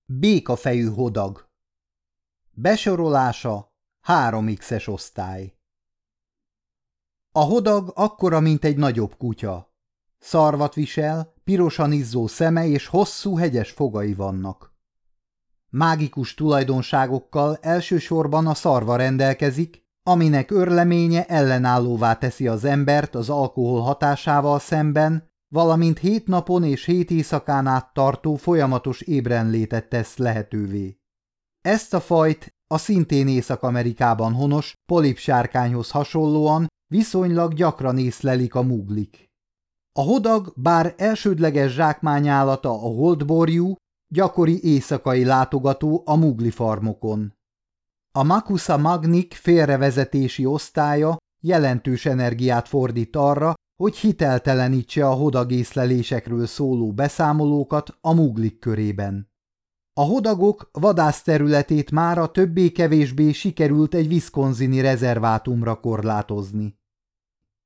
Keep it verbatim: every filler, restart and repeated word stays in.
Békafejű hodag. Besorolása három iksz-es osztály. A hodag akkora, mint egy nagyobb kutya. Szarvat visel, pirosan izzó szeme és hosszú hegyes fogai vannak. Mágikus tulajdonságokkal elsősorban a szarva rendelkezik, aminek örleménye ellenállóvá teszi az embert az alkohol hatásával szemben, valamint hét napon és hét éjszakán át tartó folyamatos ébrenlétet tesz lehetővé. Ezt a fajt a szintén Észak-Amerikában honos polipsárkányhoz hasonlóan viszonylag gyakran észlelik a muglik. A hodag, bár elsődleges zsákmányállata a holdborjú, gyakori éjszakai látogató a mugli farmokon. A Macusa Magnik félrevezetési osztálya jelentős energiát fordít arra, hogy hiteltelenítse a hodagészlelésekről szóló beszámolókat a muglik körében. A hodagok vadászterületét mára többé-kevésbé sikerült egy wisconsini rezervátumra korlátozni.